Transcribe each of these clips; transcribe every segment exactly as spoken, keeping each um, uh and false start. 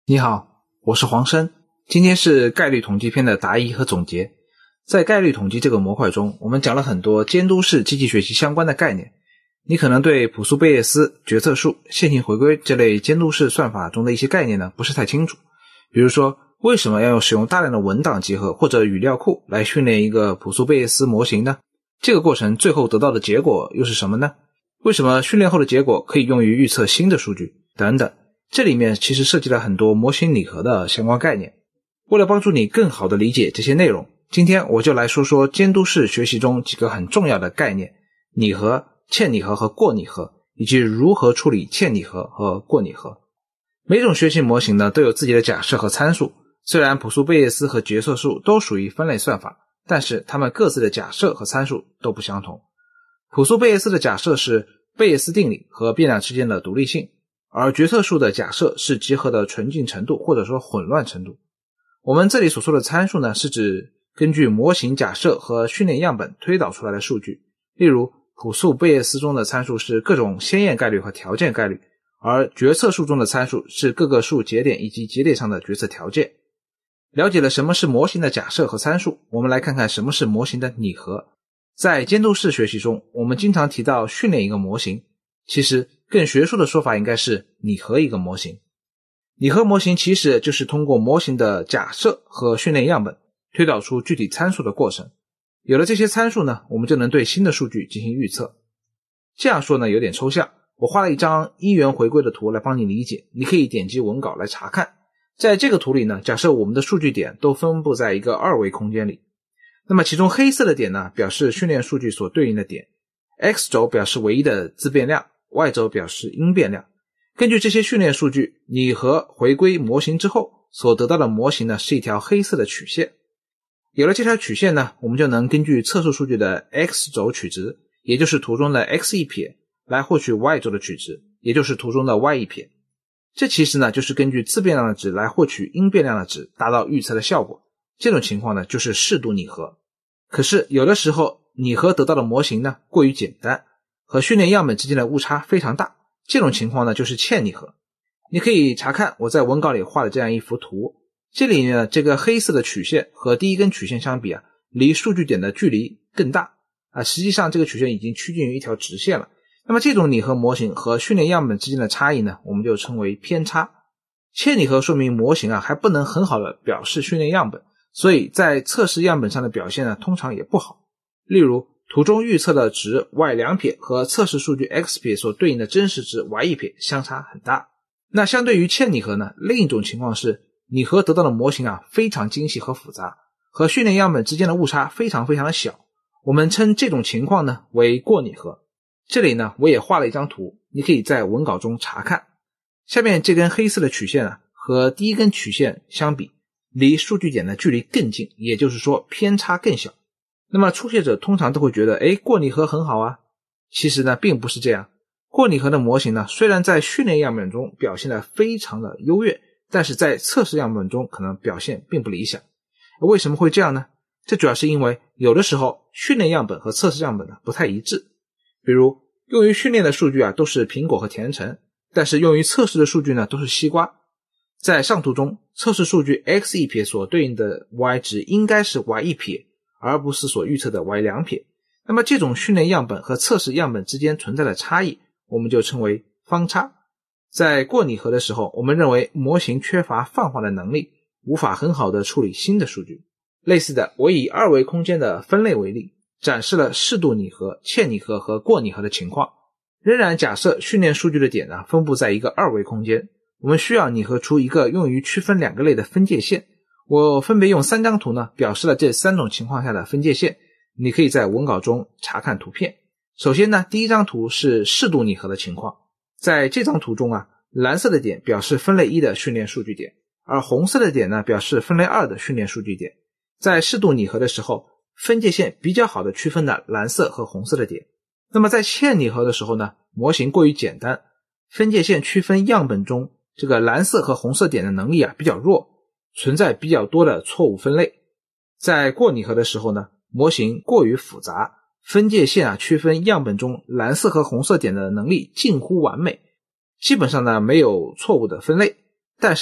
你好，我是黄生，今天是概率统计篇的答疑和总结。在概率统计这个模块中，我们讲了很多监督式机器学习相关的概念。你可能对朴素贝叶斯、决策树、线性回归这类监督式算法中的一些概念呢不是太清楚。比如说，为什么要用使用大量的文档集合或者语料库来训练一个朴素贝叶斯模型呢？这个过程最后得到的结果又是什么呢？为什么训练后的结果可以用于预测新的数据？等等。这里面其实涉及了很多模型拟合的相关概念。为了帮助你更好地理解这些内容，今天我就来说说监督式学习中几个很重要的概念：拟合、嵌拟合和过拟合，以及如何处理嵌拟合和过拟合。每种学习模型呢都有自己的假设和参数，虽然朴素贝叶斯和决策树都属于分类算法，但是它们各自的假设和参数都不相同。朴素贝叶斯的假设是贝叶斯定理和变量之间的独立性，而决策树的假设是集合的纯净程度或者说混乱程度。我们这里所说的参数呢，是指根据模型假设和训练样本推导出来的数据。例如，朴素贝叶斯中的参数是各种鲜艳概率和条件概率，而决策树中的参数是各个数节点以及节点上的决策条件。了解了什么是模型的假设和参数，我们来看看什么是模型的拟合。在监督式学习中，我们经常提到训练一个模型，其实更学术的说法应该是拟合一个模型。拟合模型其实就是通过模型的假设和训练样本推导出具体参数的过程。有了这些参数呢，我们就能对新的数据进行预测。这样说呢有点抽象，我画了一张一元回归的图来帮你理解，你可以点击文稿来查看。在这个图里呢，假设我们的数据点都分布在一个二维空间里，那么其中黑色的点呢表示训练数据所对应的点， X 轴表示唯一的自变量，Y 轴表示因变量。根据这些训练数据拟合回归模型之后所得到的模型呢是一条黑色的曲线。有了这条曲线呢，我们就能根据测试数据的 X 轴取值，也就是图中的 X 一撇，来获取 Y 轴的取值，也就是图中的 Y 一撇。这其实呢就是根据自变量的值来获取因变量的值，达到预测的效果。这种情况呢就是适度拟合。可是有的时候拟合得到的模型呢过于简单，和训练样本之间的误差非常大，这种情况呢就是嵌拟合。你可以查看我在文稿里画的这样一幅图，这里呢这个黑色的曲线和第一根曲线相比啊，离数据点的距离更大啊，实际上这个曲线已经趋近于一条直线了。那么这种拟合模型和训练样本之间的差异呢，我们就称为偏差。嵌拟合说明模型啊还不能很好的表示训练样本，所以在测试样本上的表现呢通常也不好。例如图中预测的值 Y 两撇和测试数据 X 撇所对应的真实值 Y 一撇相差很大。那相对于嵌拟合呢，另一种情况是拟合得到的模型啊非常精细和复杂，和训练样本之间的误差非常非常的小。我们称这种情况呢为过拟合。这里呢我也画了一张图，你可以在文稿中查看。下面这根黑色的曲线啊和第一根曲线相比，离数据点的距离更近，也就是说偏差更小。那么初学者通常都会觉得诶过拟合很好啊，其实呢并不是这样。过拟合的模型呢虽然在训练样本中表现得非常的优越，但是在测试样本中可能表现并不理想。为什么会这样呢？这主要是因为有的时候训练样本和测试样本呢不太一致。比如用于训练的数据啊都是苹果和甜橙，但是用于测试的数据呢都是西瓜。在上图中，测试数据 X 一撇所对应的 Y 值应该是 Y 一撇，而不是所预测的 Y 两撇。那么这种训练样本和测试样本之间存在的差异，我们就称为方差。在过拟合的时候，我们认为模型缺乏泛化的能力，无法很好的处理新的数据。类似的，我以二维空间的分类为例，展示了适度拟合、嵌拟合和过拟合的情况。仍然假设训练数据的点呢分布在一个二维空间，我们需要拟合出一个用于区分两个类的分界线。我分别用三张图呢表示了这三种情况下的分界线，你可以在文稿中查看图片。首先呢，第一张图是适度拟合的情况。在这张图中啊，蓝色的点表示分类一的训练数据点，而红色的点呢表示分类二的训练数据点。在适度拟合的时候，分界线比较好的区分了蓝色和红色的点。那么在嵌拟合的时候呢，模型过于简单，分界线区分样本中这个蓝色和红色点的能力啊比较弱，存在比较多的错误分类。在过拟合的时候呢，模型过于复杂，分界线啊区分样本中蓝色和红色点的能力近乎完美，基本上呢没有错误的分类。但是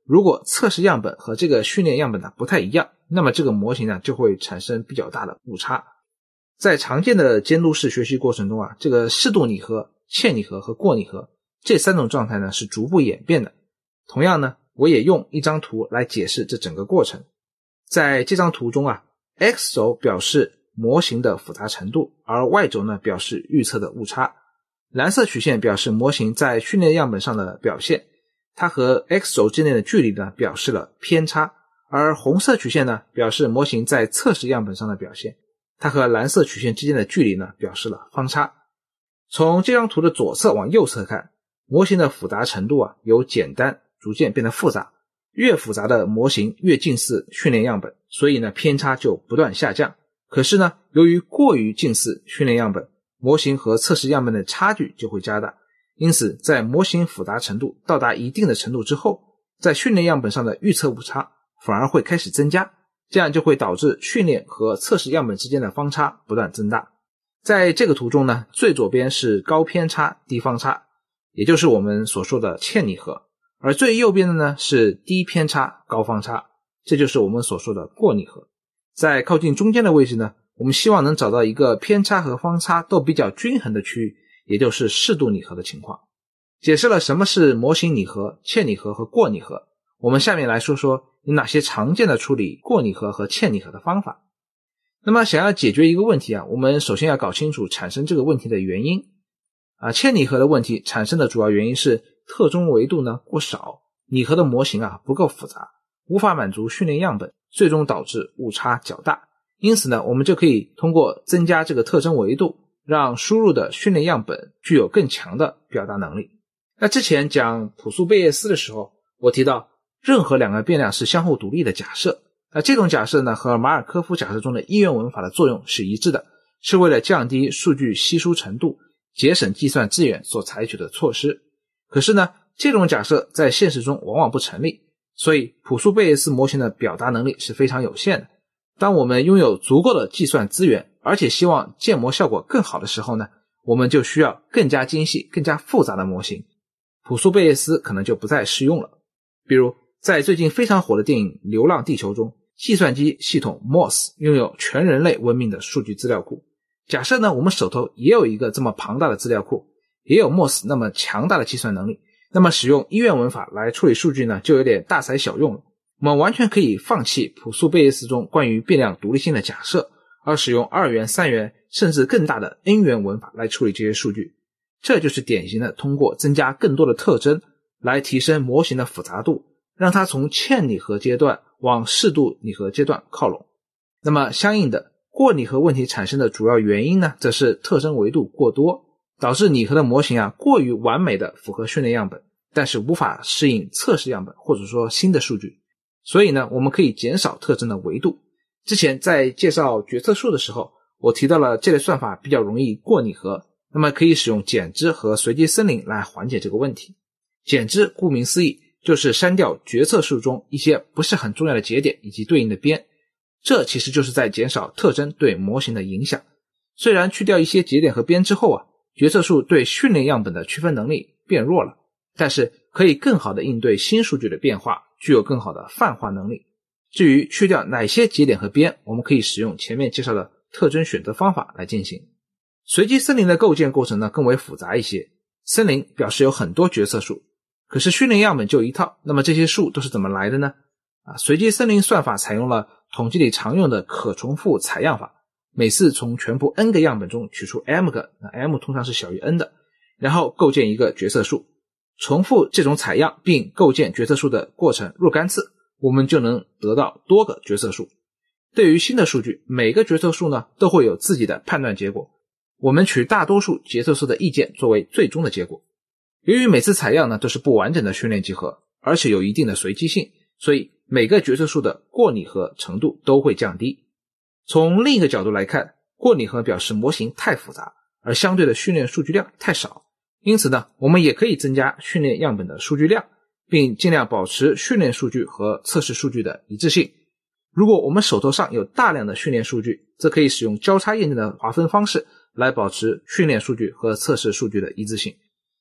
如果测试样本和这个训练样本呢不太一样，那么这个模型呢就会产生比较大的误差。在常见的监督式学习过程中啊，这个适度拟合、欠拟合和过拟合这三种状态呢是逐步演变的。同样呢，我也用一张图来解释这整个过程。在这张图中啊 ，X 轴表示模型的复杂程度，而 Y 轴呢表示预测的误差。蓝色曲线表示模型在训练样本上的表现，它和 X 轴之间的距离呢表示了偏差，而红色曲线呢表示模型在测试样本上的表现，它和蓝色曲线之间的距离呢表示了方差。从这张图的左侧往右侧看，模型的复杂程度啊由简单逐渐变得复杂，越复杂的模型越近似训练样本，所以呢偏差就不断下降。可是呢，由于过于近似训练样本，模型和测试样本的差距就会加大，因此在模型复杂程度到达一定的程度之后，在训练样本上的预测误差反而会开始增加，这样就会导致训练和测试样本之间的方差不断增大。在这个图中呢，最左边是高偏差低方差，也就是我们所说的欠拟合，而最右边的呢是低偏差高方差，这就是我们所说的过拟合。在靠近中间的位置呢，我们希望能找到一个偏差和方差都比较均衡的区域，也就是适度拟合的情况。解释了什么是模型拟合、欠拟合和过拟合，我们下面来说说有哪些常见的处理过拟合和欠拟合的方法。那么想要解决一个问题啊，我们首先要搞清楚产生这个问题的原因。啊，欠拟合的问题产生的主要原因是特征维度呢过少，拟合的模型啊不够复杂，无法满足训练样本，最终导致误差较大。因此呢，我们就可以通过增加这个特征维度，让输入的训练样本具有更强的表达能力。那之前讲朴素贝叶斯的时候，我提到任何两个变量是相互独立的假设，那这种假设呢和马尔科夫假设中的一元文法的作用是一致的，是为了降低数据稀疏程度，节省计算资源所采取的措施。可是呢，这种假设在现实中往往不成立，所以朴素贝叶斯模型的表达能力是非常有限的。当我们拥有足够的计算资源，而且希望建模效果更好的时候呢，我们就需要更加精细、更加复杂的模型。朴素贝叶斯可能就不再适用了。比如在最近非常火的电影《流浪地球》中，计算机系统 M O S 拥有全人类文明的数据资料库。假设呢，我们手头也有一个这么庞大的资料库，也有 M O S 那么强大的计算能力，那么使用一元文法来处理数据呢，就有点大材小用了。我们完全可以放弃朴素贝叶斯中关于变量独立性的假设，而使用二元、三元甚至更大的 N 元文法来处理这些数据。这就是典型的通过增加更多的特征来提升模型的复杂度，让它从欠拟合阶段往适度拟合阶段靠拢。那么相应的，过拟合问题产生的主要原因呢，则是特征维度过多，导致拟合的模型啊过于完美的符合训练样本，但是无法适应测试样本或者说新的数据。所以呢，我们可以减少特征的维度。之前在介绍决策树的时候，我提到了这类算法比较容易过拟合，那么可以使用减枝和随机森林来缓解这个问题。减枝顾名思义，就是删掉决策树中一些不是很重要的节点以及对应的边，这其实就是在减少特征对模型的影响。虽然去掉一些节点和边之后啊，决策树对训练样本的区分能力变弱了，但是可以更好的应对新数据的变化，具有更好的泛化能力。至于去掉哪些节点和边，我们可以使用前面介绍的特征选择方法来进行。随机森林的构建过程呢更为复杂一些，森林表示有很多决策树，可是训练样本就一套，那么这些树都是怎么来的呢？啊，随机森林算法采用了统计里常用的可重复采样法，每次从全部 n 个样本中取出 m 个，那 m 通常是小于 n 的，然后构建一个决策树。重复这种采样并构建决策树的过程若干次，我们就能得到多个决策树。对于新的数据，每个决策树呢都会有自己的判断结果，我们取大多数决策树的意见作为最终的结果。由于每次采样呢都是不完整的训练集合，而且有一定的随机性，所以每个决策树的过拟合程度都会降低。从另一个角度来看，过拟合表示模型太复杂，而相对的训练数据量太少。因此呢，我们也可以增加训练样本的数据量，并尽量保持训练数据和测试数据的一致性。如果我们手头上有大量的训练数据，则可以使用交叉验证的划分方式来保持训练数据和测试数据的一致性。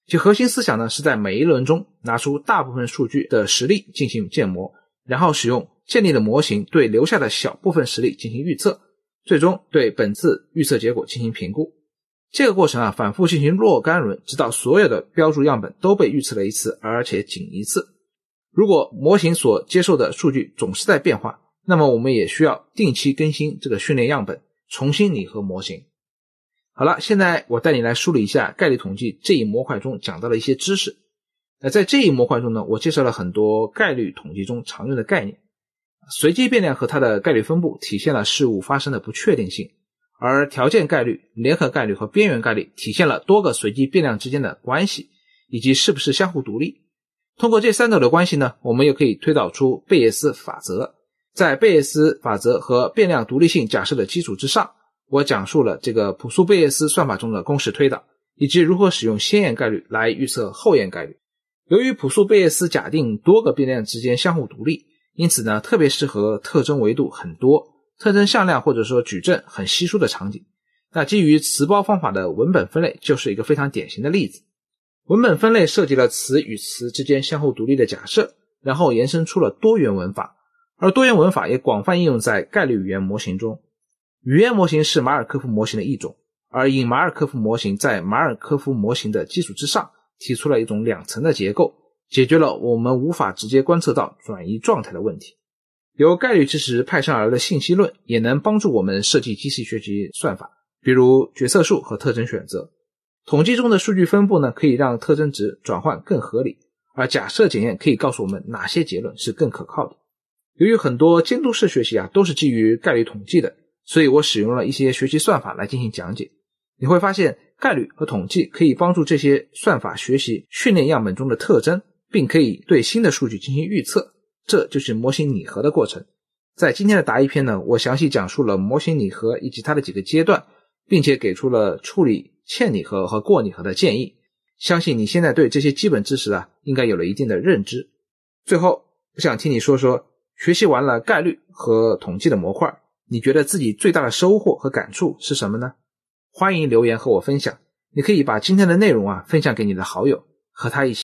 其核心思想呢是在每一轮中拿出大部分数据的实例进行建模，然后使用建立的模型对留下的小部分实例进行预测，最终对本次预测结果进行评估。这个过程啊反复进行若干轮，直到所有的标注样本都被预测了一次，而且仅一次。如果模型所接受的数据总是在变化，那么我们也需要定期更新这个训练样本，重新拟合模型。好了，现在我带你来梳理一下概率统计这一模块中讲到的一些知识。那在这一模块中呢，我介绍了很多概率统计中常用的概念。随机变量和它的概率分布体现了事物发生的不确定性，而条件概率、联合概率和边缘概率体现了多个随机变量之间的关系，以及是不是相互独立。通过这三者的关系呢，我们又可以推导出贝叶斯法则。在贝叶斯法则和变量独立性假设的基础之上，我讲述了这个朴素贝叶斯算法中的公式推导，以及如何使用先验概率来预测后验概率。由于朴素贝叶斯假定多个变量之间相互独立，因此呢，特别适合特征维度很多、特征向量或者说矩阵很稀疏的场景。那基于词包方法的文本分类就是一个非常典型的例子。文本分类涉及了词与词之间相互独立的假设，然后延伸出了多元文法，而多元文法也广泛应用在概率语言模型中。语言模型是马尔科夫模型的一种，而隐马尔科夫模型在马尔科夫模型的基础之上提出了一种两层的结构，解决了我们无法直接观测到转移状态的问题。由概率知识派生而的信息论也能帮助我们设计机器学习算法，比如决策树和特征选择。统计中的数据分布呢，可以让特征值转换更合理，而假设检验可以告诉我们哪些结论是更可靠的。由于很多监督式学习啊都是基于概率统计的，所以我使用了一些学习算法来进行讲解。你会发现概率和统计可以帮助这些算法学习训练样本中的特征，并可以对新的数据进行预测，这就是模型拟合的过程。在今天的答疑篇呢，我详细讲述了模型拟合以及它的几个阶段，并且给出了处理欠拟合和过拟合的建议。相信你现在对这些基本知识啊，应该有了一定的认知。最后，我想听你说说，学习完了概率和统计的模块，你觉得自己最大的收获和感触是什么呢？欢迎留言和我分享，你可以把今天的内容啊分享给你的好友，和他一起